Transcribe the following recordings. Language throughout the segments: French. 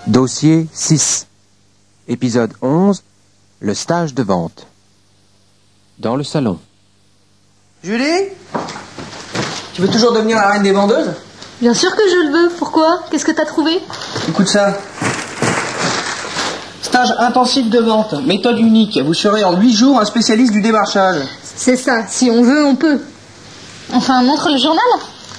Dossier 6. Épisode 11. Le stage de vente. Dans le salon. Julie ? Tu veux toujours devenir la reine des vendeuses ? Bien sûr que je le veux. Pourquoi ? Qu'est-ce que t'as trouvé ? Écoute ça. Stage intensif de vente, méthode unique. Vous serez en 8 jours un spécialiste du démarchage. C'est ça. Si on veut, on peut. Enfin, montre le journal.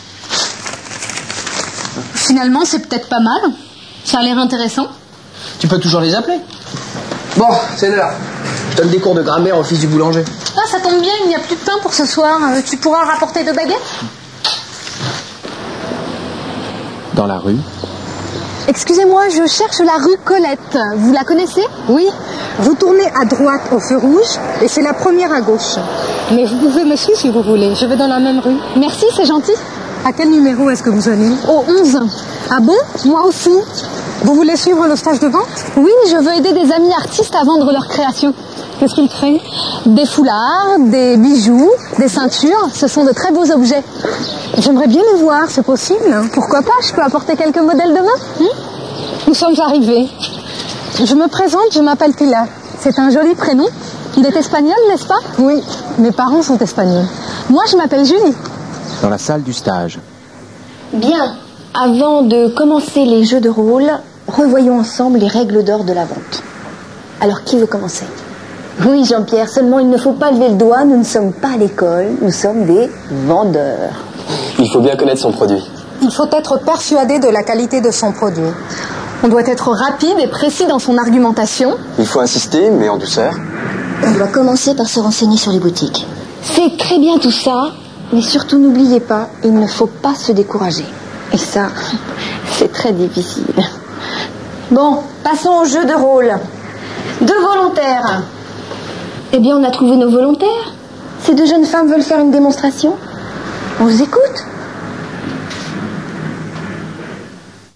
Finalement, c'est peut-être pas mal. Ça a l'air intéressant. Tu peux toujours les appeler. Bon, c'est l'heure. Je donne des cours de grammaire au fils du boulanger. Ah, ça tombe bien, il n'y a plus de pain pour ce soir. Tu pourras rapporter 2 baguettes ? Dans la rue. Excusez-moi, je cherche la rue Colette. Vous la connaissez ? Oui. Vous tournez à droite au feu rouge et c'est la première à gauche. Mais vous pouvez me suivre si vous voulez. Je vais dans la même rue. Merci, c'est gentil. À quel numéro est-ce que vous allez ? Au 11. Ah bon ? Moi aussi. Vous voulez suivre le stage de vente ? Oui, je veux aider des amis artistes à vendre leurs créations. Qu'est-ce qu'ils créent ? Des foulards, des bijoux, des ceintures. Ce sont de très beaux objets. J'aimerais bien les voir, c'est possible ? Pourquoi pas ? Je peux apporter quelques modèles demain. Nous sommes arrivés. Je me présente, je m'appelle Pilar. C'est un joli prénom. Il est espagnol, n'est-ce pas ? Oui, mes parents sont espagnols. Moi, je m'appelle Julie. Dans la salle du stage. Bien, avant de commencer les jeux de rôle, revoyons ensemble les règles d'or de la vente. Alors, qui veut commencer ? Oui, Jean-Pierre, seulement il ne faut pas lever le doigt, nous ne sommes pas à l'école, nous sommes des vendeurs. Il faut bien connaître son produit. Il faut être persuadé de la qualité de son produit. On doit être rapide et précis dans son argumentation. Il faut insister, mais en douceur. On doit commencer par se renseigner sur les boutiques. C'est très bien tout ça, mais surtout n'oubliez pas, il ne faut pas se décourager. Et ça, c'est très difficile. Bon, passons au jeu de rôle. 2 volontaires. Eh bien, on a trouvé nos volontaires. Ces 2 jeunes femmes veulent faire une démonstration. On vous écoute ?